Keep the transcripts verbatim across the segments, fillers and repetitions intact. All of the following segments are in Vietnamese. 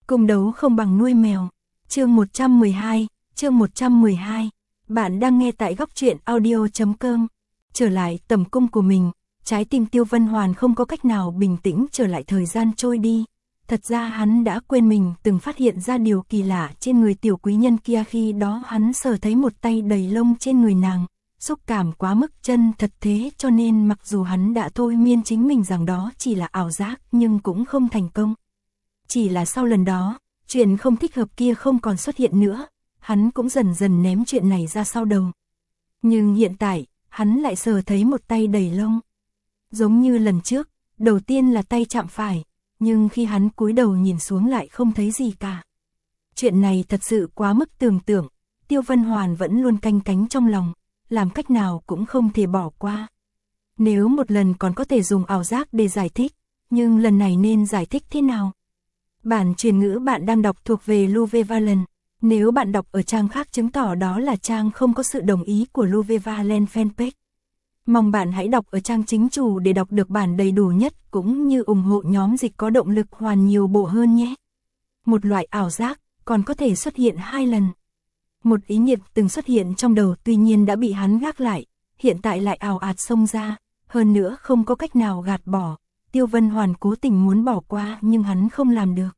Cung đấu không bằng nuôi mèo. Chương một trăm mười hai, chương một trăm mười hai. Bạn đang nghe tại góc truyện audio chấm com. Trở lại tầm cung của mình, trái tim Tiêu Vân Hoàn không có cách nào bình tĩnh trở lại thời gian trôi đi. Thật ra hắn đã quên mình từng phát hiện ra điều kỳ lạ trên người tiểu quý nhân kia khi đó hắn sờ thấy một tay đầy lông trên người nàng. Xúc cảm quá mức chân thật thế cho nên mặc dù hắn đã thôi miên chính mình rằng đó chỉ là ảo giác nhưng cũng không thành công. Chỉ là sau lần đó, chuyện không thích hợp kia không còn xuất hiện nữa, hắn cũng dần dần ném chuyện này ra sau đầu. Nhưng hiện tại, hắn lại sờ thấy một tay đầy lông. Giống như lần trước, đầu tiên là tay chạm phải, nhưng khi hắn cúi đầu nhìn xuống lại không thấy gì cả. Chuyện này thật sự quá mức tưởng tượng, Tiêu Vân Hoàn vẫn luôn canh cánh trong lòng, làm cách nào cũng không thể bỏ qua. Nếu một lần còn có thể dùng ảo giác để giải thích, nhưng lần này nên giải thích thế nào? Bản truyền ngữ bạn đang đọc thuộc về Luvevalent. Nếu bạn đọc ở trang khác chứng tỏ đó là trang không có sự đồng ý của Luvevalent fanpage. Mong bạn hãy đọc ở trang chính chủ để đọc được bản đầy đủ nhất cũng như ủng hộ nhóm dịch có động lực hoàn nhiều bộ hơn nhé. Một loại ảo giác còn có thể xuất hiện hai lần. Một ý niệm từng xuất hiện trong đầu tuy nhiên đã bị hắn gác lại, hiện tại lại ào ạt xông ra, hơn nữa không có cách nào gạt bỏ. Tiêu Vân Hoàn cố tình muốn bỏ qua nhưng hắn không làm được.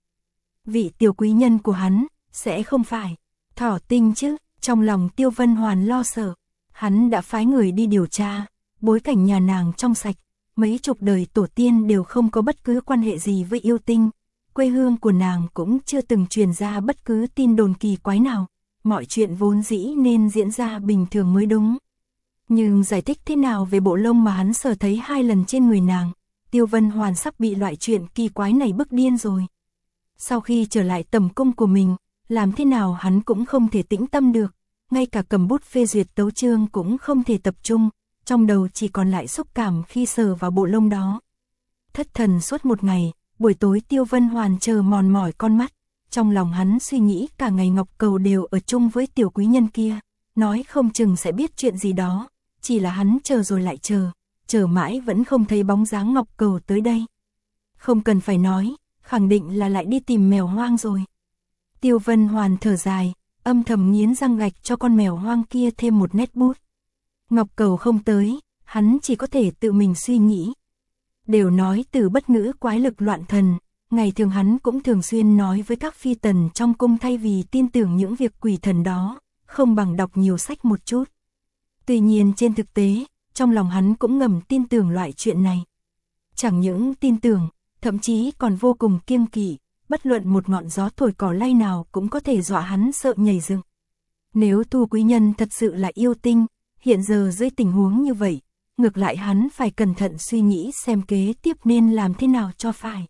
Vị tiểu quý nhân của hắn sẽ không phải Thỏ Tinh chứ? Trong lòng Tiêu Vân Hoàn lo sợ, hắn đã phái người đi điều tra, bối cảnh nhà nàng trong sạch, mấy chục đời tổ tiên đều không có bất cứ quan hệ gì với yêu tinh, quê hương của nàng cũng chưa từng truyền ra bất cứ tin đồn kỳ quái nào, mọi chuyện vốn dĩ nên diễn ra bình thường mới đúng. Nhưng giải thích thế nào về bộ lông mà hắn sờ thấy hai lần trên người nàng? Tiêu Vân Hoàn sắp bị loại chuyện kỳ quái này bức điên rồi. Sau khi trở lại tầm cung của mình, làm thế nào hắn cũng không thể tĩnh tâm được, ngay cả cầm bút phê duyệt tấu chương cũng không thể tập trung, trong đầu chỉ còn lại xúc cảm khi sờ vào bộ lông đó. Thất thần suốt một ngày, buổi tối Tiêu Vân Hoàn chờ mòn mỏi con mắt, trong lòng hắn suy nghĩ cả ngày Ngọc Cầu đều ở chung với tiểu quý nhân kia, nói không chừng sẽ biết chuyện gì đó, chỉ là hắn chờ rồi lại chờ. Chờ mãi vẫn không thấy bóng dáng Ngọc Cầu tới đây. Không cần phải nói, khẳng định là lại đi tìm mèo hoang rồi. Tiêu Vân Hoàn thở dài, âm thầm nghiến răng gạch cho con mèo hoang kia thêm một nét bút. Ngọc Cầu không tới, hắn chỉ có thể tự mình suy nghĩ. Đều nói từ bất ngữ quái lực loạn thần, ngày thường hắn cũng thường xuyên nói với các phi tần trong cung thay vì tin tưởng những việc quỷ thần đó, không bằng đọc nhiều sách một chút. Tuy nhiên trên thực tế, trong lòng hắn cũng ngầm tin tưởng loại chuyện này. Chẳng những tin tưởng, thậm chí còn vô cùng kiêng kỵ, bất luận một ngọn gió thổi cỏ lay nào cũng có thể dọa hắn sợ nhảy dựng. Nếu Thu quý nhân thật sự là yêu tinh, hiện giờ dưới tình huống như vậy, ngược lại hắn phải cẩn thận suy nghĩ xem kế tiếp nên làm thế nào cho phải.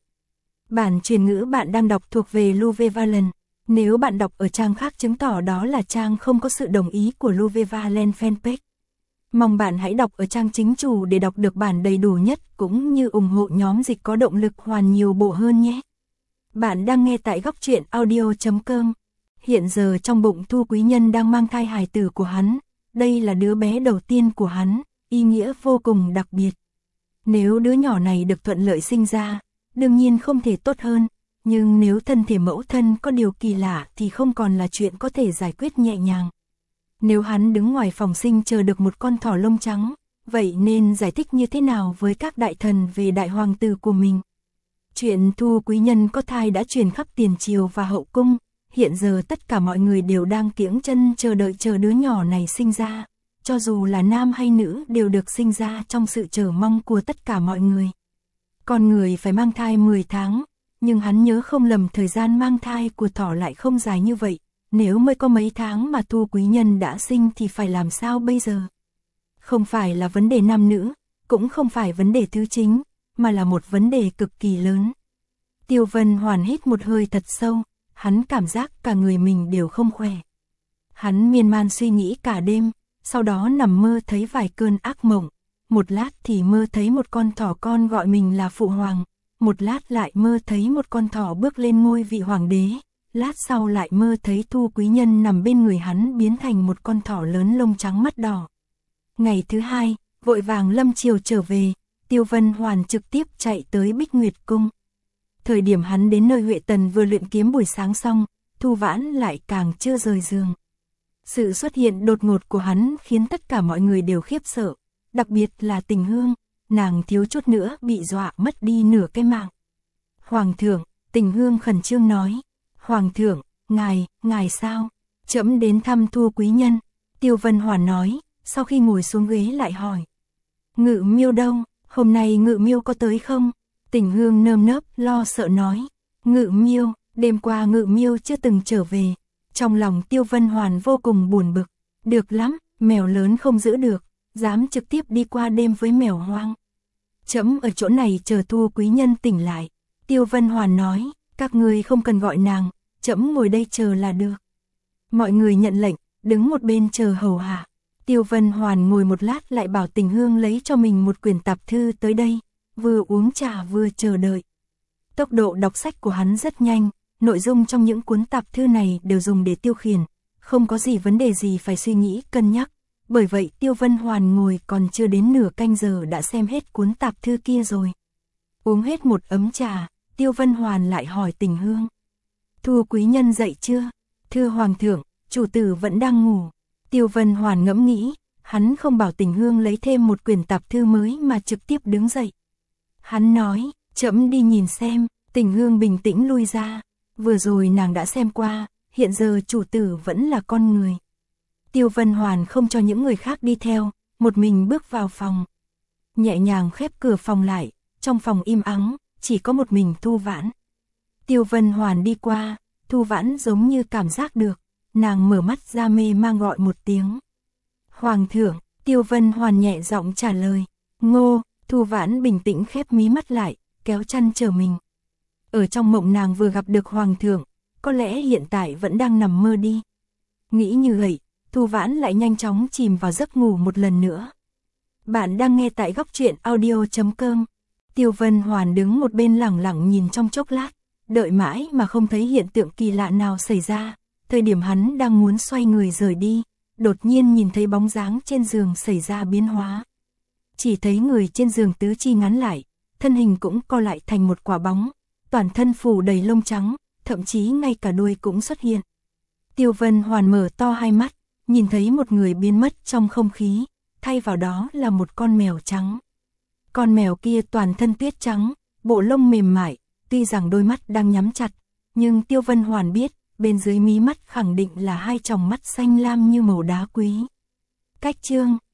Bản truyền ngữ bạn đang đọc thuộc về Luvevalent. Nếu bạn đọc ở trang khác chứng tỏ đó là trang không có sự đồng ý của Luvevalent fanpage. Mong bạn hãy đọc ở trang chính chủ để đọc được bản đầy đủ nhất cũng như ủng hộ nhóm dịch có động lực hoàn nhiều bộ hơn nhé. Bạn đang nghe tại góc truyện audio chấm com. Hiện giờ trong bụng Thu quý nhân đang mang thai hài tử của hắn, đây là đứa bé đầu tiên của hắn, ý nghĩa vô cùng đặc biệt. Nếu đứa nhỏ này được thuận lợi sinh ra, đương nhiên không thể tốt hơn, nhưng nếu thân thể mẫu thân có điều kỳ lạ thì không còn là chuyện có thể giải quyết nhẹ nhàng. Nếu hắn đứng ngoài phòng sinh chờ được một con thỏ lông trắng, vậy nên giải thích như thế nào với các đại thần về đại hoàng tử của mình? Chuyện Thu quý nhân có thai đã truyền khắp tiền triều và hậu cung, hiện giờ tất cả mọi người đều đang kiễng chân chờ đợi chờ đứa nhỏ này sinh ra, cho dù là nam hay nữ đều được sinh ra trong sự chờ mong của tất cả mọi người. Con người phải mang thai mười tháng, nhưng hắn nhớ không lầm thời gian mang thai của thỏ lại không dài như vậy. Nếu mới có mấy tháng mà Thu quý nhân đã sinh thì phải làm sao bây giờ? Không phải là vấn đề nam nữ, cũng không phải vấn đề thứ chính, mà là một vấn đề cực kỳ lớn. Tiêu Vân Hoàn hít một hơi thật sâu, hắn cảm giác cả người mình đều không khỏe. Hắn miên man suy nghĩ cả đêm, sau đó nằm mơ thấy vài cơn ác mộng, một lát thì mơ thấy một con thỏ con gọi mình là phụ hoàng, một lát lại mơ thấy một con thỏ bước lên ngôi vị hoàng đế. Lát sau lại mơ thấy Thu quý nhân nằm bên người hắn biến thành một con thỏ lớn lông trắng mắt đỏ. Ngày thứ hai, vội vàng lâm chiều trở về, Tiêu Vân Hoàn trực tiếp chạy tới Bích Nguyệt Cung. Thời điểm hắn đến nơi Huệ Tần vừa luyện kiếm buổi sáng xong, Thu Vãn lại càng chưa rời giường. Sự xuất hiện đột ngột của hắn khiến tất cả mọi người đều khiếp sợ, đặc biệt là Tình Hương, nàng thiếu chút nữa bị dọa mất đi nửa cái mạng. Hoàng thượng, Tình Hương khẩn trương nói, Hoàng thượng, ngài, ngài sao? Trẫm đến thăm Thu quý nhân. Tiêu Vân Hoàn nói, sau khi ngồi xuống ghế lại hỏi. Ngự Miêu đâu, hôm nay Ngự Miêu có tới không? Tình Hương nơm nớp lo sợ nói, Ngự Miêu, đêm qua Ngự Miêu chưa từng trở về. Trong lòng Tiêu Vân Hoàn vô cùng buồn bực, được lắm, mèo lớn không giữ được, dám trực tiếp đi qua đêm với mèo hoang. Trẫm ở chỗ này chờ Thu quý nhân tỉnh lại. Tiêu Vân Hoàn nói, các ngươi không cần gọi nàng, trẫm ngồi đây chờ là được. Mọi người nhận lệnh, đứng một bên chờ hầu hạ. Tiêu Vân Hoàn ngồi một lát lại bảo Tình Hương lấy cho mình một quyển tạp thư tới đây, vừa uống trà vừa chờ đợi. Tốc độ đọc sách của hắn rất nhanh, nội dung trong những cuốn tạp thư này đều dùng để tiêu khiển, không có gì vấn đề gì phải suy nghĩ cân nhắc. Bởi vậy Tiêu Vân Hoàn ngồi còn chưa đến nửa canh giờ đã xem hết cuốn tạp thư kia rồi. Uống hết một ấm trà, Tiêu Vân Hoàn lại hỏi Tình Hương. Thu quý nhân dậy chưa? Thưa Hoàng thượng, chủ tử vẫn đang ngủ. Tiêu Vân Hoàn ngẫm nghĩ, hắn không bảo Tình Hương lấy thêm một quyển tạp thư mới mà trực tiếp đứng dậy. Hắn nói, trẫm đi nhìn xem. Tình Hương bình tĩnh lui ra. Vừa rồi nàng đã xem qua, hiện giờ chủ tử vẫn là con người. Tiêu Vân Hoàn không cho những người khác đi theo, một mình bước vào phòng. Nhẹ nhàng khép cửa phòng lại, trong phòng im ắng, chỉ có một mình Thu Vãn. Tiêu Vân Hoàn đi qua, Thu Vãn giống như cảm giác được, nàng mở mắt ra mê mang gọi một tiếng. Hoàng thượng, Tiêu Vân Hoàn nhẹ giọng trả lời. Ngô, Thu Vãn bình tĩnh khép mí mắt lại, kéo chăn chờ mình. Ở trong mộng nàng vừa gặp được Hoàng thượng, có lẽ hiện tại vẫn đang nằm mơ đi. Nghĩ như vậy, Thu Vãn lại nhanh chóng chìm vào giấc ngủ một lần nữa. Bạn đang nghe tại góc truyện audio chấm com. Tiêu Vân Hoàn đứng một bên lẳng lặng nhìn trong chốc lát, đợi mãi mà không thấy hiện tượng kỳ lạ nào xảy ra. Thời điểm hắn đang muốn xoay người rời đi, đột nhiên nhìn thấy bóng dáng trên giường xảy ra biến hóa. Chỉ thấy người trên giường tứ chi ngắn lại, thân hình cũng co lại thành một quả bóng, toàn thân phủ đầy lông trắng, thậm chí ngay cả đuôi cũng xuất hiện. Tiêu Vân Hoàn mở to hai mắt, nhìn thấy một người biến mất trong không khí, thay vào đó là một con mèo trắng. Con mèo kia toàn thân tuyết trắng, bộ lông mềm mại, tuy rằng đôi mắt đang nhắm chặt, nhưng Tiêu Vân Hoàn biết, bên dưới mí mắt khẳng định là hai tròng mắt xanh lam như màu đá quý. Cách chương